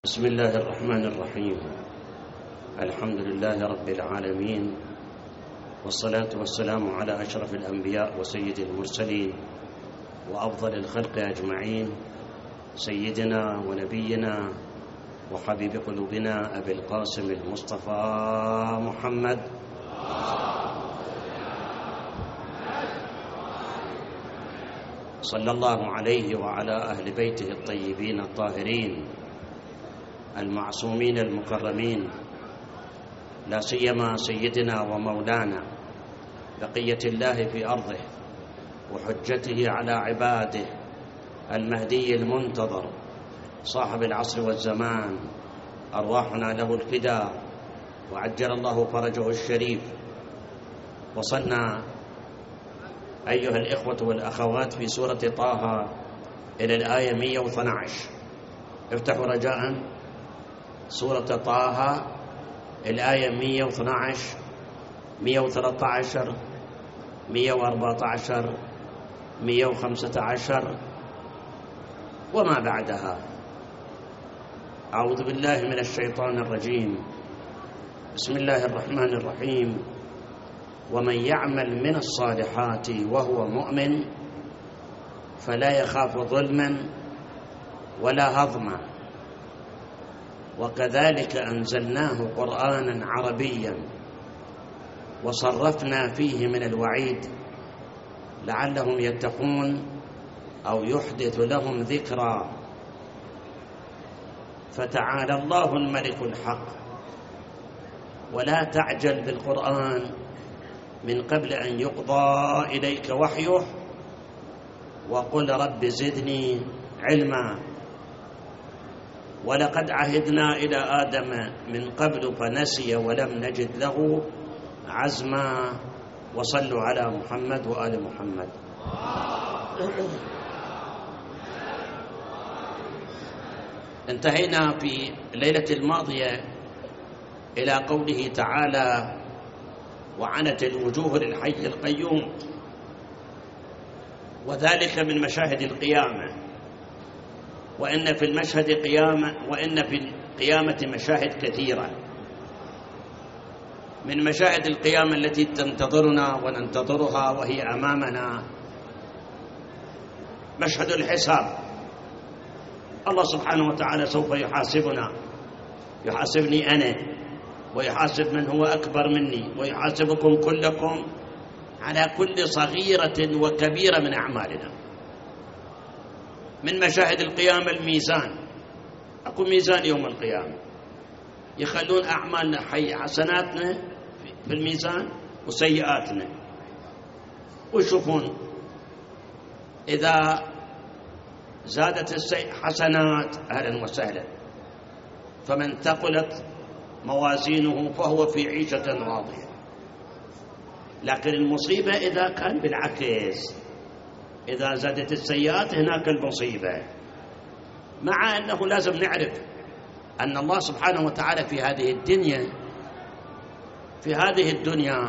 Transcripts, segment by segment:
بسم الله الرحمن الرحيم. الحمد لله رب العالمين، والصلاة والسلام على أشرف الأنبياء وسيد المرسلين وأفضل الخلق أجمعين، سيدنا ونبينا وحبيب قلوبنا أبي القاسم المصطفى محمد صلى الله عليه وعلى أهل بيته الطيبين الطاهرين المعصومين المكرمين، لا سيما سيدنا ومولانا بقية الله في أرضه وحجته على عباده المهدي المنتظر صاحب العصر والزمان، أرواحنا له الفداء وعجل الله فرجه الشريف. وصلنا أيها الإخوة والأخوات في سورة طه إلى الآية 112. افتحوا رجاءً سورة طه الآية 112 113 114 115 وما بعدها. أعوذ بالله من الشيطان الرجيم. بسم الله الرحمن الرحيم. ومن يعمل من الصالحات وهو مؤمن فلا يخاف ظلما ولا هضما، وكذلك أنزلناه قرآنا عربيا وصرفنا فيه من الوعيد لعلهم يتقون أو يحدث لهم ذكرا. فتعالى الله الملك الحق، ولا تعجل بالقرآن من قبل أن يقضى إليك وحيه، وقل رب زدني علما. ولقد عهدنا إلى آدم من قبل فنسي ولم نجد له عزما. وصلوا على محمد وآل محمد. انتهينا في الليلة الماضية إلى قوله تعالى: وعنت الوجوه للحي القيوم، وذلك من مشاهد القيامة. وإن في المشهد قيامة، وإن في القيامة مشاهد كثيرة. من مشاهد القيامة التي تنتظرنا وننتظرها وهي أمامنا مشهد الحساب. الله سبحانه وتعالى سوف يحاسبنا، يحاسبني أنا ويحاسب من هو أكبر مني، ويحاسبكم كلكم على كل صغيرة وكبيرة من أعمالنا. من مشاهد القيامة الميزان. أكو ميزان يوم القيامة، يخلون أعمالنا حسناتنا في الميزان وسيئاتنا، ويشوفون إذا زادت حسنات أهلا وسهلا، فمن ثقلت موازينه فهو في عيشة راضية. لكن المصيبة إذا كان بالعكس، إذا زادت السيئات هناك المصيبة. مع أنه لازم نعرف أن الله سبحانه وتعالى في هذه الدنيا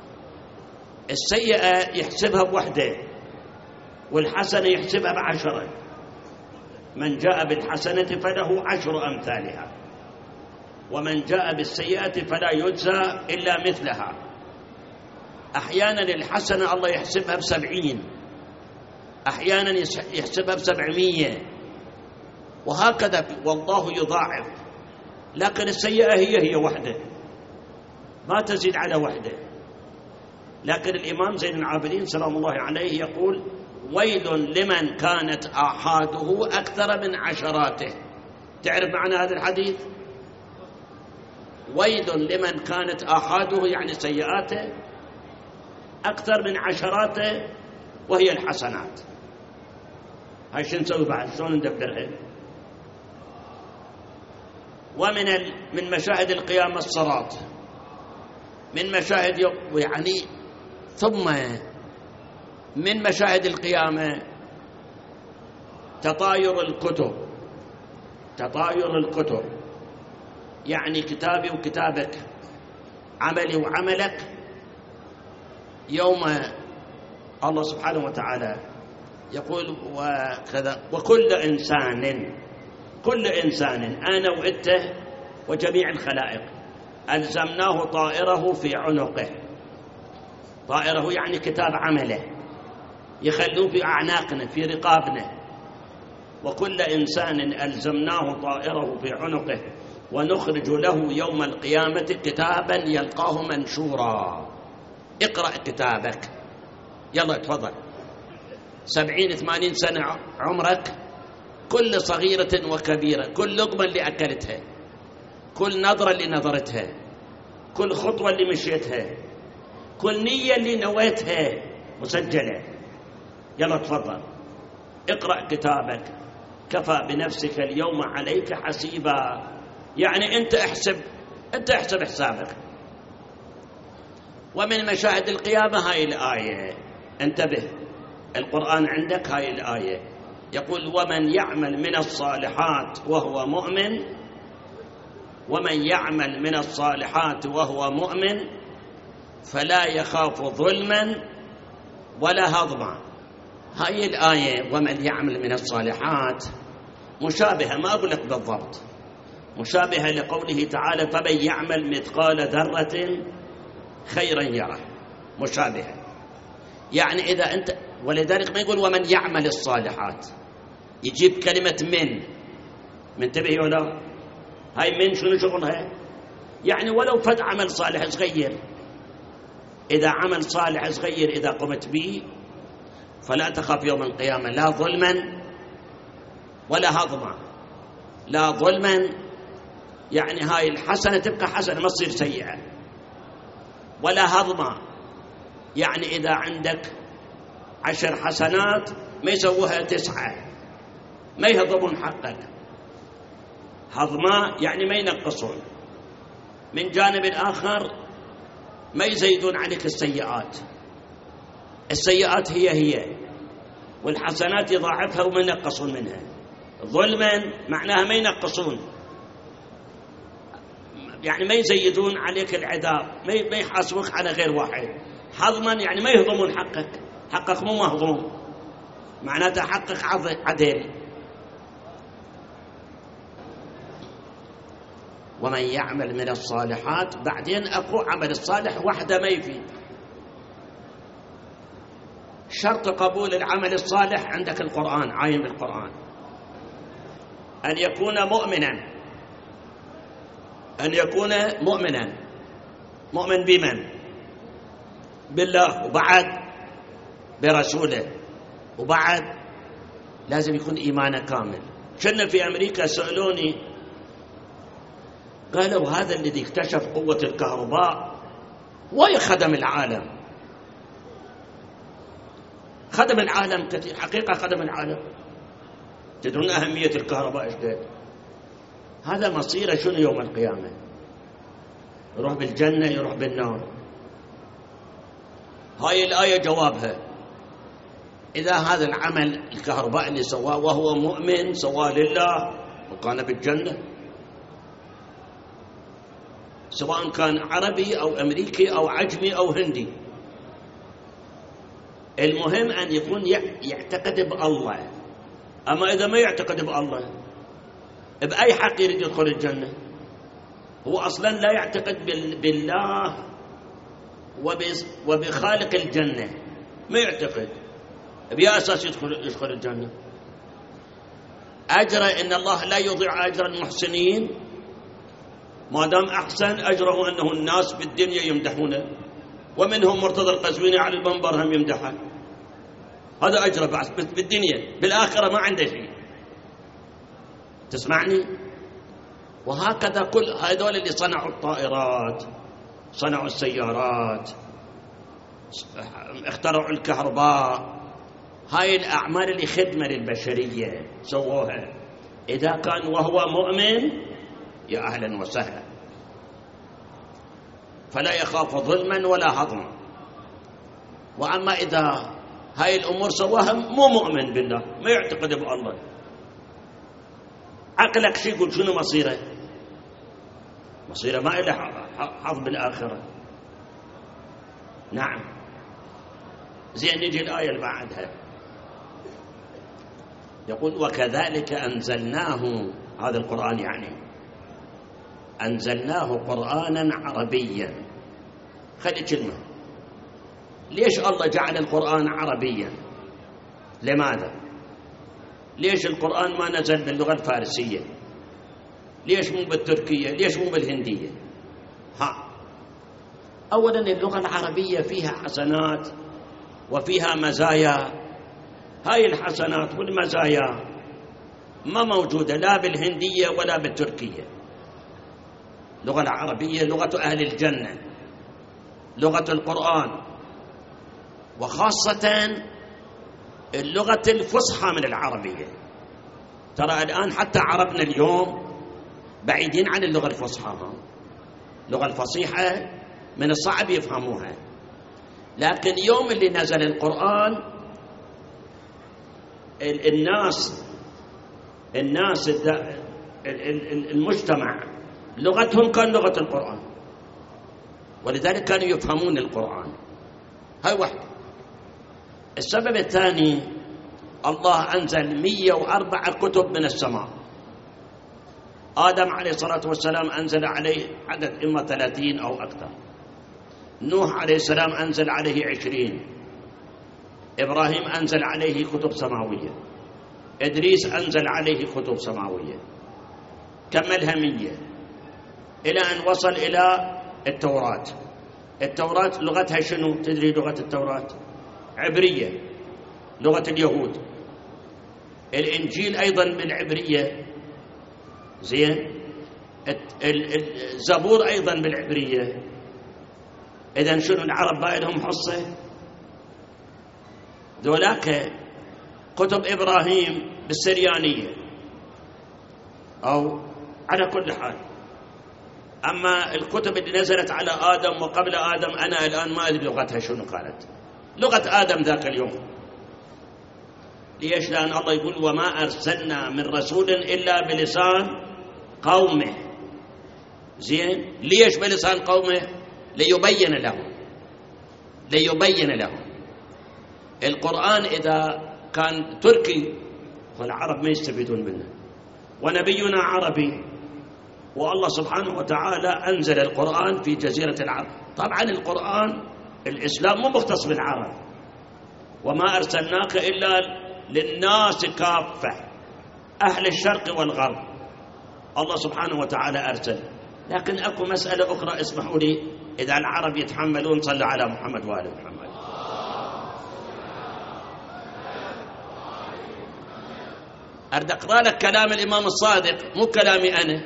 السيئة يحسبها بوحدة، والحسنة يحسبها ب10. من جاء بالحسنة فله 10 أمثالها، ومن جاء بالسيئة فلا يجزى إلا مثلها. أحيانا الحسنة الله يحسبها ب70، أحيانا يحسبها ب700، وهكذا، والله يضاعف. لكن السيئة هي وحده، ما تزيد على وحده. لكن الإمام زين العابدين سلام الله عليه يقول: ويل لمن كانت آحاده أكثر من عشراته. تعرف معنى هذا الحديث؟ ويل لمن كانت آحاده يعني سيئاته أكثر من عشراته وهي الحسنات. هاي شو نسوي بعد؟ شلون ندبرها؟ من مشاهد القيامة الصراط، من مشاهد يعني، ثم من مشاهد القيامة تطاير الكتب، يعني كتابي وكتابك، عملي وعملك. يوم الله سبحانه وتعالى يقول: وكل إنسان كل إنسان أنا وأنت وجميع الخلائق ألزمناه طائره في عنقه. طائره يعني كتاب عمله، يخلوه في أعناقنا في رقابنا. وكل إنسان ألزمناه طائره في عنقه ونخرج له يوم القيامة كتابا يلقاه منشورا. اقرأ كتابك، يلا تفضل. 70-80 سنة عمرك، كل صغيرة وكبيرة، كل لقمة اللي أكلتها، كل نظرة اللي نظرتها، كل خطوة اللي مشيتها، كل نية اللي نويتها مسجلة. يلا تفضل اقرأ كتابك، كفى بنفسك اليوم عليك حسيبا. يعني أنت احسب حسابك. ومن مشاهد القيامة هاي الآية، انتبه، القرآن عندك هاي الآية يقول ومن يعمل من الصالحات وهو مؤمن، ومن يعمل من الصالحات وهو مؤمن فلا يخاف ظلما ولا هضما. هاي الآية ومن يعمل من الصالحات مشابهة، ما أقول لك بالضبط، مشابهة لقوله تعالى فمن يعمل مثقال ذرة خيرا يره، مشابهة. يعني إذا أنت، ولذلك ما يقول ومن يعمل الصالحات، يجيب كلمة من تبعي ولا هاي من شنو شغلها؟ يعني ولو فد عمل صالح صغير، إذا عمل صالح صغير إذا قمت به فلا تخاف يوم القيامة لا ظلما ولا هضما. لا ظلما يعني هاي الحسنة تبقى حسنة ما تصير سيئة، ولا هضما يعني إذا عندك 10 حسنات ما يسووها 9، ما يهضمون حقك. هضما يعني ما ينقصون. من جانب آخر ما يزيدون عليك السيئات، السيئات هي والحسنات يضاعفها وما ينقصون منها. ظلما معناها ما ينقصون، يعني ما يزيدون عليك العذاب، ما يحاسبوك على غير واحد. هضما يعني ما يهضمون حقك مو مهضوم، معناته حقك عدل. ومن يعمل من الصالحات، بعدين أكو عمل الصالح وحده ما يفيد. شرط قبول العمل الصالح عندك القرآن، عاين بالقرآن، أن يكون مؤمنا، أن يكون مؤمنا. مؤمن بمن؟ بالله، وبعد برسوله، وبعد لازم يكون إيمانه كامل. كنا في أمريكا سألوني قالوا هذا الذي اكتشف قوة الكهرباء ويخدم العالم، خدم العالم كثير، حقيقة خدم العالم. تدرون أهمية الكهرباء إيش قد؟ هذا مصيره شنو يوم القيامة؟ يروح بالجنة يروح بالنار. هاي الآية جوابها، إذا هذا العمل الكهرباء اللي سواه وهو مؤمن سواه لله وكان بالجنة، سواء كان عربي أو أمريكي أو عجمي أو هندي، المهم أن يكون يعتقد بالله. أما إذا ما يعتقد بالله بأي حق يريد يدخل الجنة؟ هو أصلا لا يعتقد بالله وبخالق الجنة، ما يعتقد، بأي أساس يدخل الجنة؟ أجر إن الله لا يضيع أجر المحسنين، ما دام أحسن أجره أنه الناس بالدنيا يمدحونه، ومنهم مرتضى القزويني على المنبر هم يمدحه، هذا أجره بالدنيا، بالآخرة ما عنده شيء. تسمعني؟ وهكذا كل هذول اللي صنعوا الطائرات، صنعوا السيارات، اخترعوا الكهرباء، هاي الأعمال اللي خدمة للبشرية سووها، إذا كان وهو مؤمن يا أهلا وسهلا، فلا يخاف ظلما ولا هضما. وأما إذا هاي الأمور سواها مو مؤمن بالله، ما يعتقد بالله، عقلك شي يقول شنو مصيره؟ مصيره ما إله حظ بالآخرة. نعم. زين نجي الآية اللي بعدها، يقول وكذلك أنزلناه هذا القرآن يعني أنزلناه قرآنا عربيا. خلي كلمة، ليش الله جعل القرآن عربيا؟ لماذا؟ ليش القرآن ما نزل باللغة الفارسية؟ ليش مو بالتركية؟ ليش مو بالهندية؟ أولا اللغة العربية فيها حسنات وفيها مزايا، هاي الحسنات والمزايا ما موجودة لا بالهندية ولا بالتركية. اللغة العربية لغة أهل الجنة، لغة القرآن، وخاصة اللغة الفصحى من العربية. ترى الآن حتى عربنا اليوم بعيدين عن اللغة الفصحى، اللغة الفصيحة من الصعب يفهموها. لكن يوم اللي نزل القرآن الناس المجتمع لغتهم كان لغة القرآن، ولذلك كانوا يفهمون القرآن. هاي واحدة. السبب الثاني، الله أنزل 104 كتب من السماء. آدم عليه الصلاة والسلام أنزل عليه عدد إما 30 أو أكثر. نوح عليه السلام أنزل عليه 20. إبراهيم أنزل عليه كتب سماوية. إدريس أنزل عليه كتب سماوية، كملها 100 إلى أن وصل إلى التوراة. التوراة لغتها شنو؟ تدري لغة التوراة؟ عبرية، لغة اليهود. الإنجيل أيضا بالعبرية، زين. الزبور أيضا بالعبرية. إذن شنو العرب باقي لهم حصة؟ ذولاك كتب إبراهيم بالسريانية أو على كل حال. أما الكتب اللي نزلت على آدم وقبل آدم أنا الآن ما أدري لغتها شنو قالت. لغة آدم ذاك اليوم. ليش؟ لأن الله يقول وما أرسلنا من رسول إلا بلسان قومه. زين. ليش بلسان قومه؟ ليبين لهم. القرآن إذا كان تركي فالعرب ما يستفيدون منه، ونبينا عربي، والله سبحانه وتعالى أنزل القرآن في جزيرة العرب. طبعا القرآن الإسلام مو مختص بالعرب، وما أرسلناك إلا للناس كافة، أهل الشرق والغرب الله سبحانه وتعالى أرسل. لكن أكو مسألة أخرى اسمحوا لي، إذا العرب يتحملون صلوا على محمد وآل محمد. أريد أقرأ لك كلام الإمام الصادق، مو كلامي أنا.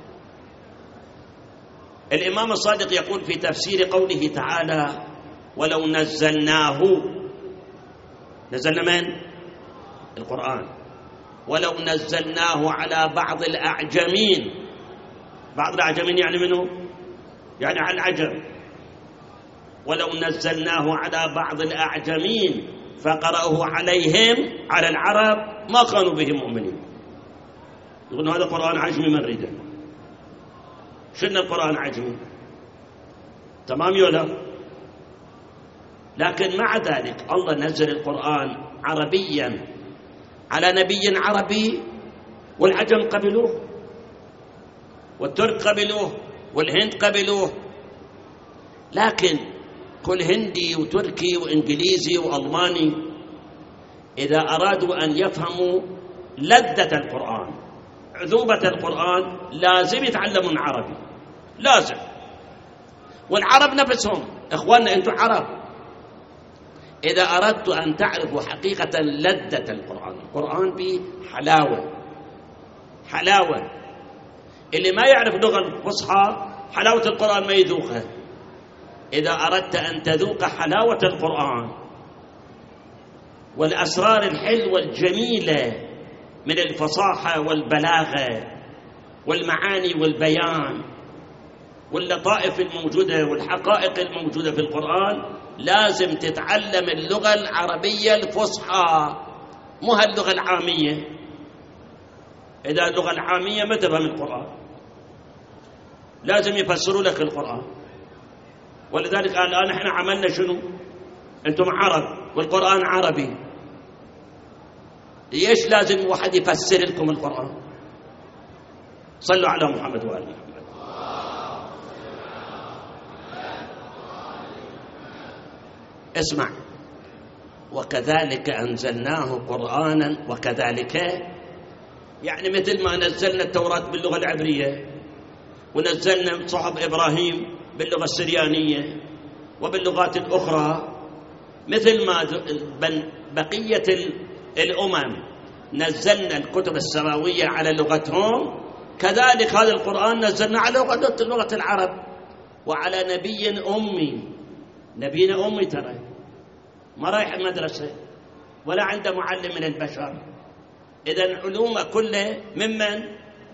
الإمام الصادق يقول في تفسير قوله تعالى ولو نزلناه، نزلنا من؟ القرآن. ولو نزلناه على بعض الأعجمين. بعض الأعجمين يعني منه؟ يعني على العجم. ولو نزلناه على بعض الأعجمين فقرأه عليهم، على العرب، ما كانوا به مؤمنين. يقولون هذا قرآن عجمي من ريده. شنو القرآن عجمي؟ تمام يولا؟ لكن مع ذلك الله نزل القرآن عربيا على نبي عربي، والعجم قبلوه، والترك قبلوه، والهند قبلوه. لكن كل هندي وتركي وإنجليزي وألماني إذا أرادوا أن يفهموا لذة القرآن، عذوبة القرآن، لازم يتعلمون عربي، لازم. والعرب نفسهم إخواننا أنتم عرب، إذا أردت أن تعرفوا حقيقة لذة القرآن، القرآن به حلاوة. اللي ما يعرف لغة الفصحى حلاوة القرآن ما يذوقها. إذا أردت أن تذوق حلاوة القرآن والأسرار الحلوة الجميلة من الفصاحة والبلاغة والمعاني والبيان واللطائف الموجودة والحقائق الموجودة في القرآن، لازم تتعلم اللغة العربية الفصحى، مو هاللغة العامية. إذا اللغة العامية ما تفهم القرآن، لازم يفسروا لك القرآن. ولذلك الآن احنا عملنا شنو؟ أنتم عرب والقرآن عربي، ليش لازم واحد يفسر لكم القرآن؟ صلوا على محمد وآل محمد. اسمع، وكذلك أنزلناه قرآنا، وكذلك يعني مثل ما نزلنا التوراة باللغة العبرية، ونزلنا صحف إبراهيم باللغة السريانية وباللغات الأخرى، مثل ما بقية الأمم نزلنا الكتب السماوية على لغتهم، كذلك هذا القرآن نزلنا على لغة العرب وعلى نبي أمي. نبينا أمي ترى ما رايح المدرسة ولا عنده معلم من البشر. إذن علومه كله ممن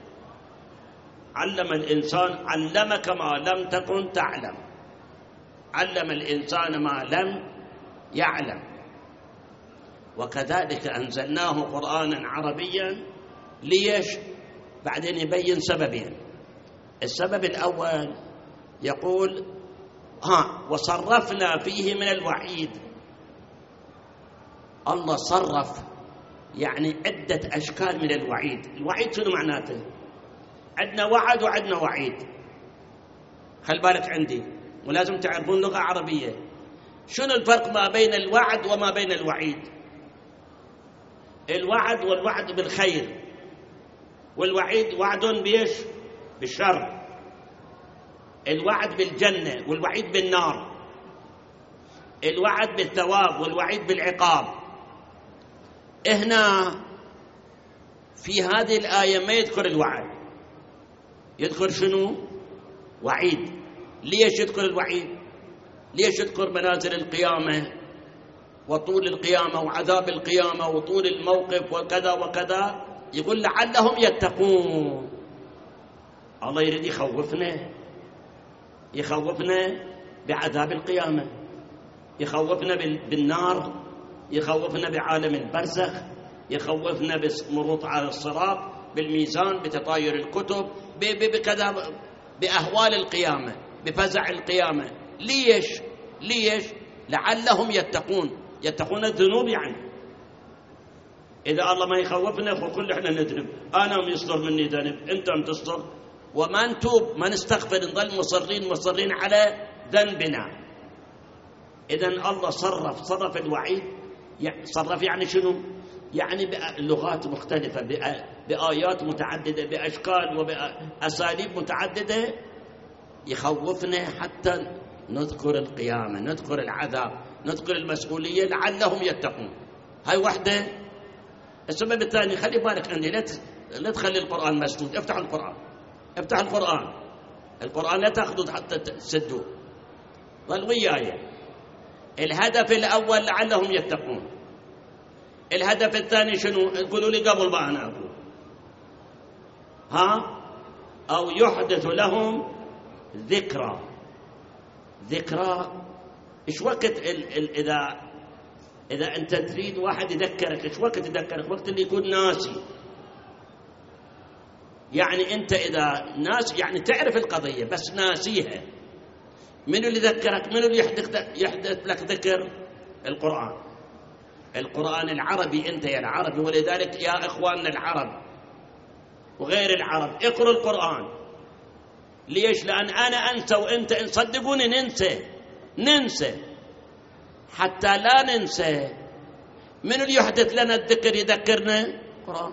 علم الإنسان، علمك ما لم تكن تعلم، علم الإنسان ما لم يعلم. وكذلك أنزلناه قرآنا عربيا. ليش؟ بعدين يبين سببين. السبب الأول يقول وصرفنا فيه من الوعيد. الله صرف يعني عدة أشكال من الوعيد. الوعيد شنو معناته؟ عندنا وعد وعندنا وعيد. خل بالك عندي، ولازم تعرفون لغة عربية. شنو الفرق ما بين الوعد وما بين الوعيد؟ الوعد والوعد بالخير، والوعيد وعد بيش بالشر. الوعد بالجنة والوعيد بالنار، الوعد بالثواب والوعيد بالعقاب. هنا في هذه الآية ما يذكر الوعد، يذكر شنو؟ وعيد. ليش يذكر الوعيد؟ ليش يذكر منازل القيامة وطول القيامة وعذاب القيامة وطول الموقف وكذا وكذا؟ يقول لعلهم يتقون. الله يريد يخوفنا بعذاب القيامة، يخوفنا بالنار، يخوفنا بعالم البرزخ، يخوفنا بالمروط على الصراط، بالميزان، بتطاير الكتب، بكذا، بأهوال القيامة، بفزع القيامة. ليش؟ لعلهم يتقون الذنوب. يعني إذا الله ما يخوفنا فكل إحنا نذنب، أنا يصدر مني ذنب، أنت تصدر، وما نتوب ما نستغفر، نظل مصرين على ذنبنا. إذن الله صرف الوعيد. صرف يعني شنو؟ يعني بلغات مختلفة، بآيات متعددة، بأشكال وبأساليب متعددة، يخوفنا حتى نذكر القيامة، نذكر العذاب، نذكر المسؤولية لعلهم يتقون. هاي وحدة. السبب الثاني، خلي بالك عندي، لا تخلي القرآن مسدود. افتح القرآن لا تأخذه حتى تسدوه. ظل وياي. الهدف الأول لعلهم يتقون. الهدف الثاني شنو؟ قولوا لي قبل ما أنا أقول. أو يحدث لهم ذكرى. إيش وقت إذا أنت تريد واحد يذكرك، إيش وقت يذكرك؟ وقت اللي يكون ناسي. يعني أنت إذا ناس يعني تعرف القضية بس ناسيها، منو اللي ذكرك؟ منو اللي يحدث لك ذكر؟ القرآن العربي. أنت يا العربي، ولذلك يا إخواننا العرب وغير العرب اقرأوا القرآن. ليش؟ لأن أنا أنسى وأنت صدقوني ننسى. حتى لا ننسى، من اللي يحدث لنا الذكر يذكرنا؟ القرآن.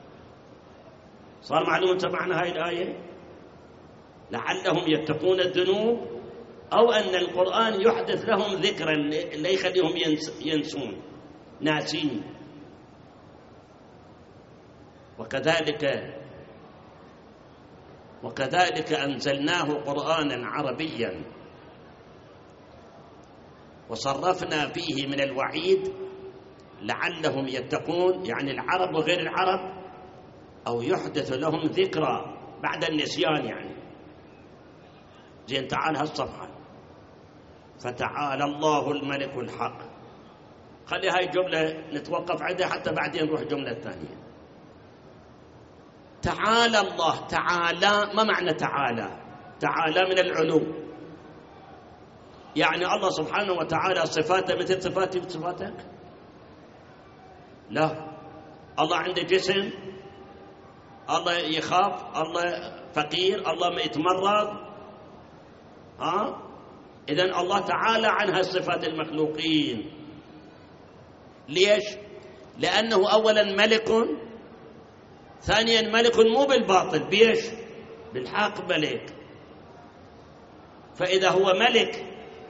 صار معلوم سمعنا هاي الآية؟ لعلهم يتقون الذنوب، أو أن القرآن يحدث لهم ذكرا لا يخليهم ينسون، ناسين. وكذلك أنزلناه قرآنا عربيا وصرفنا فيه من الوعيد لعلهم يتقون، يعني العرب وغير العرب، أو يحدث لهم ذكرى بعد النسيان. يعني زين، تعال هالصفحة. فتعالى الله الملك الحق. خلي هاي جملة نتوقف عندها حتى بعدين نروح جملة ثانية. تعالى الله. تعالى ما معنى تعالى؟ تعالى من العلو، يعني الله سبحانه وتعالى صفاته مثل صفاتي وصفاتك؟ لا. الله عنده جسم؟ الله يخاف، الله فقير، الله ما يتمرض. إذن الله تعالى عن هالصفات المخلوقين. ليش؟ لأنه أولا ملك، ثانيا ملك مو بالباطل، بيش؟ بالحق ملك. فإذا هو ملك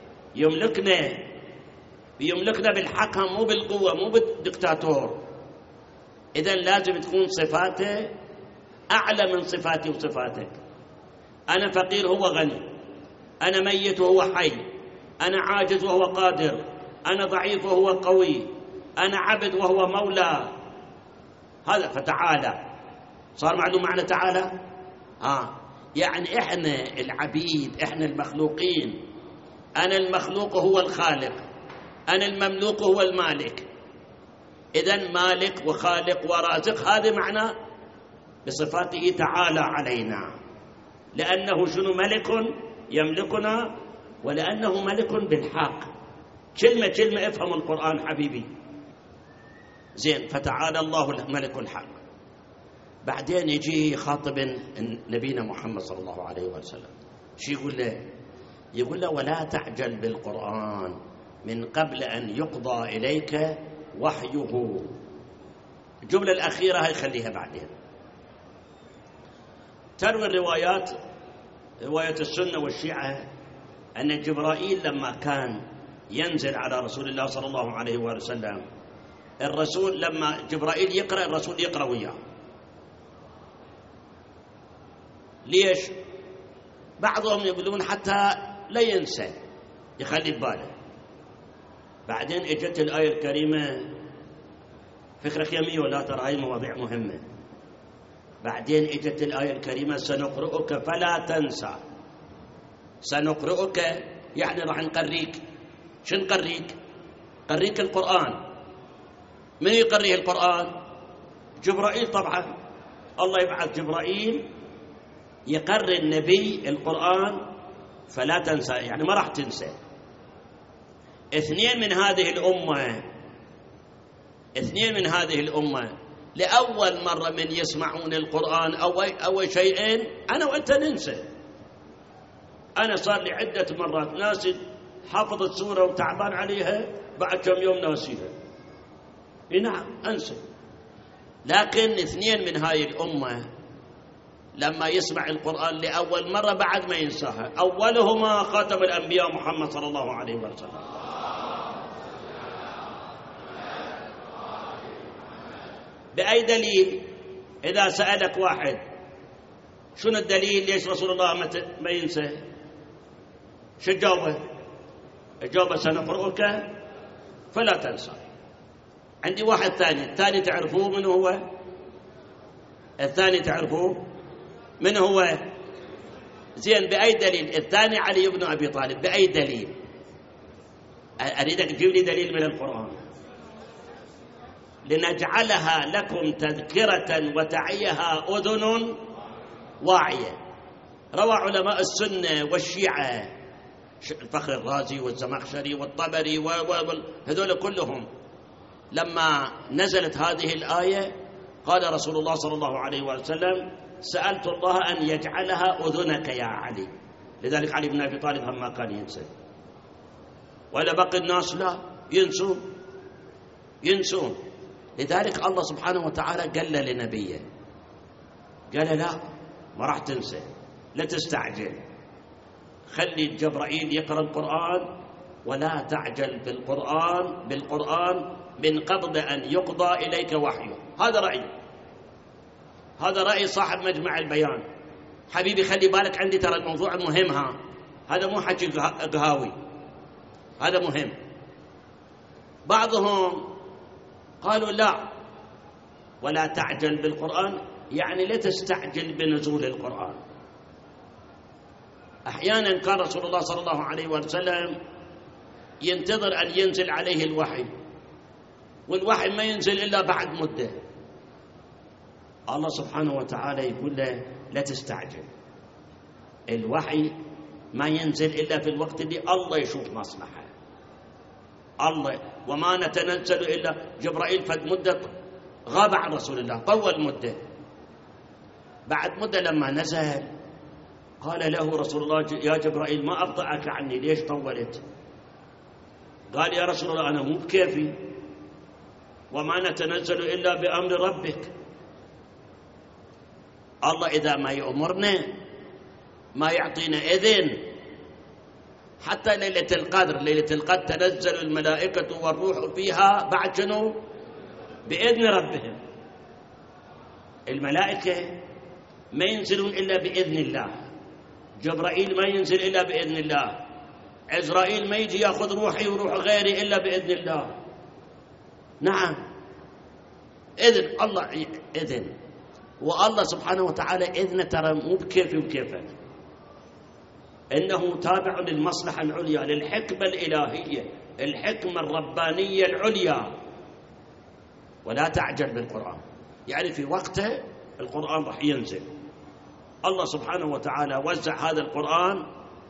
يملكنا بالحق، مو بالقوة، مو بالدكتاتور. إذن لازم تكون صفاته أعلى من صفاتي وصفاتك. أنا فقير وهو غني، أنا ميت وهو حي، أنا عاجز وهو قادر، أنا ضعيف وهو قوي، أنا عبد وهو مولى. هذا فتعالى. صار معلوم معنى تعالى؟ يعني إحنا العبيد، إحنا المخلوقين. أنا المخلوق هو الخالق، أنا المملوك هو المالك. إذن مالك وخالق ورازق، هذا معنى بصفاته تعالى علينا، لأنه شنو؟ ملك يملكنا، ولأنه ملك بالحق. كلمة كلمة افهم القرآن حبيبي. زين، فتعالى الله الملك الحق. بعدين يجي خاطب نبينا محمد صلى الله عليه وسلم، شو يقول له؟ يقول له: ولا تعجل بالقرآن من قبل أن يقضى إليك وحيه. الجملة الأخيرة هاي خليها بعدين. تروي الروايات، رواية السنة والشيعة، أن جبرائيل لما كان ينزل على رسول الله صلى الله عليه وسلم، الرسول لما جبرائيل يقرأ، الرسول يقرأ وياه. ليش؟ بعضهم يقولون حتى لا ينسى، يخلي بباله. بعدين اجت الآية الكريمة، فكرة خيامية ولا ترى، هاي مواضيع مهمة. بعدين اجت الآية الكريمة: سنقرئك فلا تنسى. سنقرئك يعني راح نقريك. شو نقريك؟ قريك القرآن. من يقريه القرآن؟ جبرائيل طبعا. الله يبعث جبرائيل يقري النبي القرآن فلا تنسى، يعني ما راح تنسى. اثنين من هذه الأمة لأول مرة من يسمعون القرآن أول شيئين أنا وأنت ننسى. أنا صار لي عدة مرات ناس حافظت سورة وتعبان عليها، بعد كم يوم ناسيها. نعم أنسى. لكن اثنين من هاي الأمة لما يسمع القرآن لأول مرة بعد ما ينساها. أولهما خاتم الأنبياء محمد صلى الله عليه وسلم. بأي دليل؟ إذا سألك واحد شنو الدليل ليش رسول الله ما ينسى، شو تجاوبه؟ الجواب: سنقرئك فلا تنسى. عندي واحد ثاني، الثاني تعرفوه من هو؟ الثاني تعرفوه من هو؟ زين، بأي دليل؟ الثاني علي بن أبي طالب. بأي دليل؟ أريدك تجيب لي دليل من القرآن. لنجعلها لكم تذكرة وتعيها أذن واعية. روى علماء السنة والشيعة، الفخر الرازي والزمخشري والطبري وهذول كلهم، لما نزلت هذه الآية قال رسول الله صلى الله عليه وسلم: سألت الله أن يجعلها أذنك يا علي. لذلك علي بن أبي طالب هم ما كان ينسى، ولا باقي الناس لا ينسون. لذلك الله سبحانه وتعالى قال لنبيه، قال: لا، ما راح تنسى، لا تستعجل، خلي جبرائيل يقرأ القرآن، ولا تعجل بالقرآن من قبل أن يقضى إليك وحيه. هذا رأي صاحب مجمع البيان. حبيبي خلي بالك، عندي ترى الموضوع مهم، هذا مو حكي قهاوي، هذا مهم. بعضهم قالوا: لا، ولا تعجل بالقرآن يعني لا تستعجل بنزول القرآن. أحيانا كان رسول الله صلى الله عليه وسلم ينتظر أن ينزل عليه الوحي، والوحي ما ينزل إلا بعد مدة. الله سبحانه وتعالى يقول له: لا تستعجل، الوحي ما ينزل إلا في الوقت اللي الله يشوف مصلحة. الله وما نتنزل إلا جبرائيل فد مدة غاب عن رسول الله، طول مدة. بعد مدة لما نزل قال له رسول الله يا جبرائيل ما أبطأك عني، ليش طولت؟ قال يا رسول الله أنا مو بكيفي، وما نتنزل إلا بأمر ربك. الله إذا ما يأمرنا ما يعطينا إذن. حتى ليلة القدر، ليلة القدر تنزل الملائكة والروح فيها بعد شنو؟ بإذن ربهم. الملائكة ما ينزلون إلا بإذن الله، جبرائيل ما ينزل إلا بإذن الله، عزرائيل ما يجي يأخذ روحي وروح غيري إلا بإذن الله. نعم إذن الله، إذن. والله سبحانه وتعالى إذن ترى مو بكيفي وكيفك، إنه تابع للمصلحة العليا، للحكمة الإلهية، الحكمة الربانية العليا. ولا تعجل بالقرآن، يعني في وقته القرآن راح ينزل. الله سبحانه وتعالى وزع هذا القرآن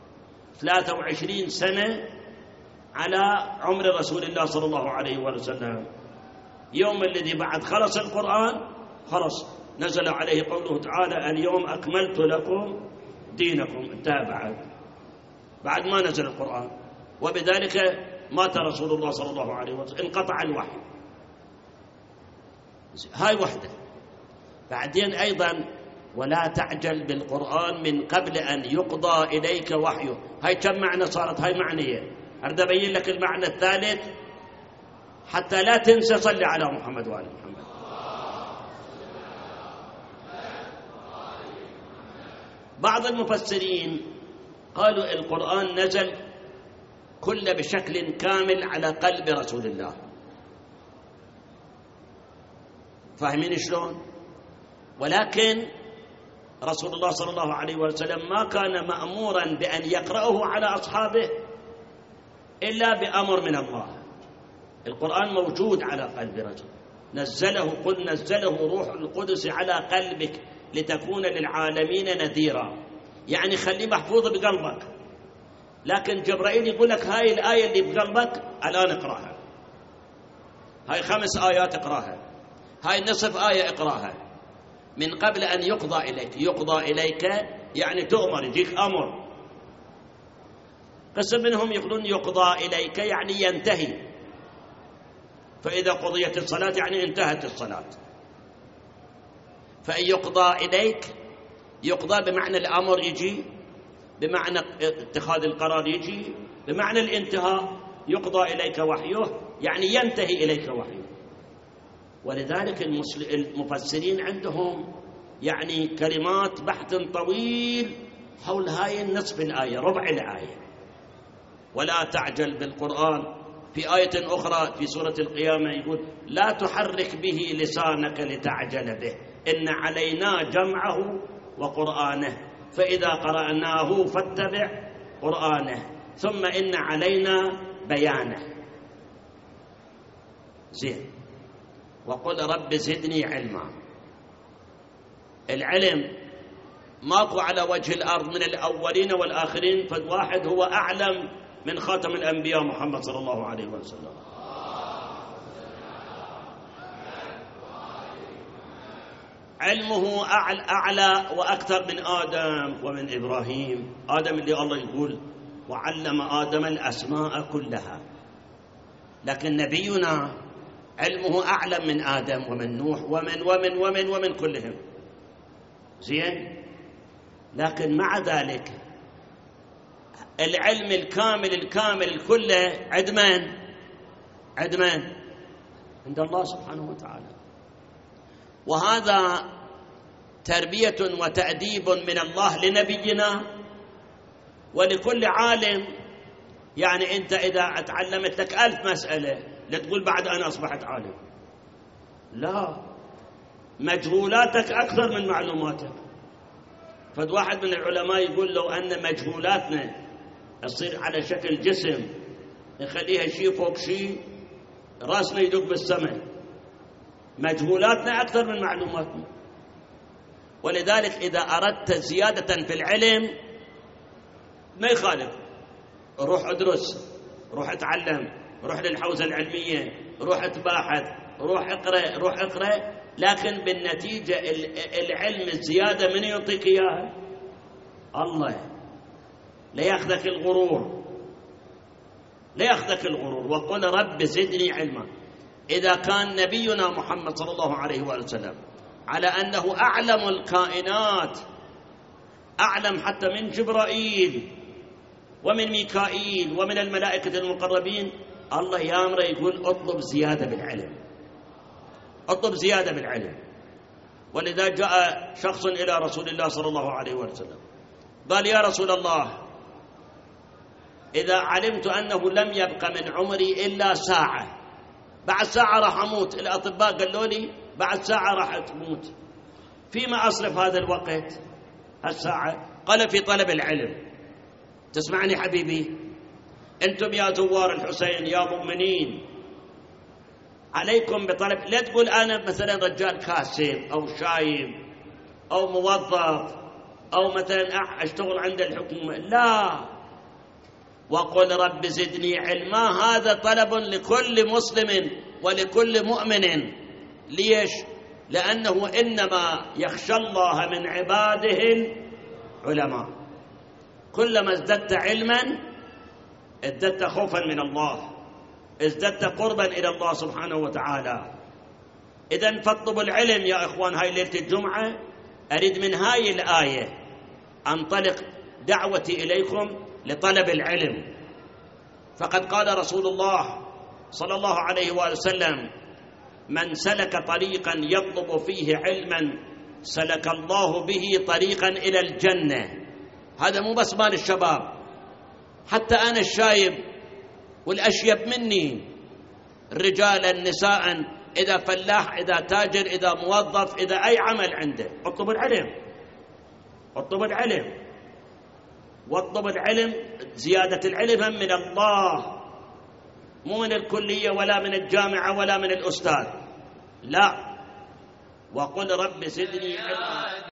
23 سنة على عمر رسول الله صلى الله عليه وسلم. يوم الذي بعد خلص القرآن خلص نزل عليه قوله تعالى اليوم أكملت لكم دينكم، انتهى بعد ما نزل القرآن. وبذلك مات رسول الله صلى الله عليه وسلم، انقطع الوحي. هاي وحدة. بعدين أيضا ولا تعجل بالقرآن من قبل أن يقضى إليك وحيه. هاي كم معنى صارت؟ هاي معنية. أريد أبين لك المعنى الثالث حتى لا تنسى. صلي على محمد وآل محمد. بعض المفسرين قالوا القرآن نزل كله بشكل كامل على قلب رسول الله. فاهمين شلون؟ ولكن رسول الله صلى الله عليه وسلم ما كان مأمورا بأن يقرأه على أصحابه إلا بأمر من الله. القرآن موجود على قلب رجل، نزله، قل نزله روح القدس على قلبك لتكون للعالمين نذيرا، يعني خليه محفوظ بقلبك. لكن جبرائيل يقول لك هاي الآية اللي بقلبك الآن اقرأها، هاي 5 آيات اقرأها، هاي نصف آية اقرأها من قبل أن يقضى إليك. يقضى إليك يعني تؤمر، يجيك أمر. قسم منهم يقولون يقضى إليك يعني ينتهي، فإذا قضيت الصلاة يعني انتهت الصلاة. فإن يقضى إليك، يقضى بمعنى الأمر يجي، بمعنى اتخاذ القرار يجي، بمعنى الانتهاء. يقضى إليك وحيه يعني ينتهي إليك وحيه. ولذلك المفسرين عندهم يعني كلمات بحث طويل حول هاي النصف الآية، ربع الآية. ولا تعجل بالقرآن. في آية أخرى في سورة القيامة يقول لا تحرك به لسانك لتعجل به إن علينا جمعه وقرآنه فإذا قرأناه فاتبع قرآنه ثم إن علينا بيانه. زين. وقل رب زدني علما. العلم ماكو على وجه الأرض من الأولين والآخرين، فالواحد هو أعلم من خاتم الأنبياء محمد صلى الله عليه وسلم. علمه أعلى وأكثر من آدم ومن إبراهيم. آدم اللي الله يقول وعلم آدم الأسماء كلها، لكن نبينا علمه أعلم من آدم ومن نوح ومن كلهم. زين. لكن مع ذلك العلم الكامل كله عند من؟ عند الله سبحانه وتعالى. وهذا تربية وتأديب من الله لنبينا ولكل عالم. يعني أنت إذا اتعلمت لك 1000 مسألة لا تقول بعد أنا أصبحت عالم، لا، مجهولاتك أكثر من معلوماتك. فد واحد من العلماء يقول لو أن مجهولاتنا تصير على شكل جسم نخليها شيء فوق شيء، راسنا يدق بالسماء. مجهولاتنا أكثر من معلوماتنا. ولذلك إذا أردت زيادة في العلم ما يخالف، روح ادرس، روح اتعلم، روح للحوزة العلمية، روح اتباحث، روح اقرأ، لكن بالنتيجة العلم الزيادة من يعطيك إياها؟ الله. لا يأخذك الغرور، لا يأخذك الغرور. وقل رب زدني علما. إذا كان نبينا محمد صلى الله عليه وآله وسلم على أنه أعلم الكائنات، أعلم حتى من جبرائيل ومن ميكائيل ومن الملائكة المقربين، الله يامره يقول اطلب زيادة بالعلم، اطلب زيادة بالعلم. ولذا جاء شخص إلى رسول الله صلى الله عليه وسلم قال يا رسول الله، إذا علمت أنه لم يبق من عمري إلا ساعة، بعد ساعة راح أموت، الأطباء قالوا لي بعد ساعة راح تموت، فيما أصرف هذا الوقت الساعة؟ قال في طلب العلم. تسمعني حبيبي؟ أنتم يا زوار الحسين يا مؤمنين عليكم بطلب، لا تقول أنا مثلا رجال كاسب أو شايب أو موظف أو مثلا أشتغل عند الحكومة، لا. وقل رب زدني علما، هذا طلب لكل مسلم ولكل مؤمن. ليش؟ لأنه إنما يخشى الله من عباده العلماء. كلما ازددت علما ازددت خوفا من الله، ازددت قربا إلى الله سبحانه وتعالى. إذن فاطلبوا العلم يا إخوان. هاي ليلة الجمعة أريد من هاي الآية أنطلق دعوتي إليكم لطلب العلم. فقد قال رسول الله صلى الله عليه وآله وسلم من سلك طريقا يطلب فيه علما سلك الله به طريقا إلى الجنة. هذا مو بس مال الشباب، حتى أنا الشايب والأشيب مني، رجالا نساء، إذا فلاح إذا تاجر إذا موظف إذا أي عمل عنده، اطلب العلم، اطلب العلم، واطلب العلم. زيادة العلم من الله، مو من الكلية ولا من الجامعة ولا من الأستاذ، لا. وقل رب زدني علما.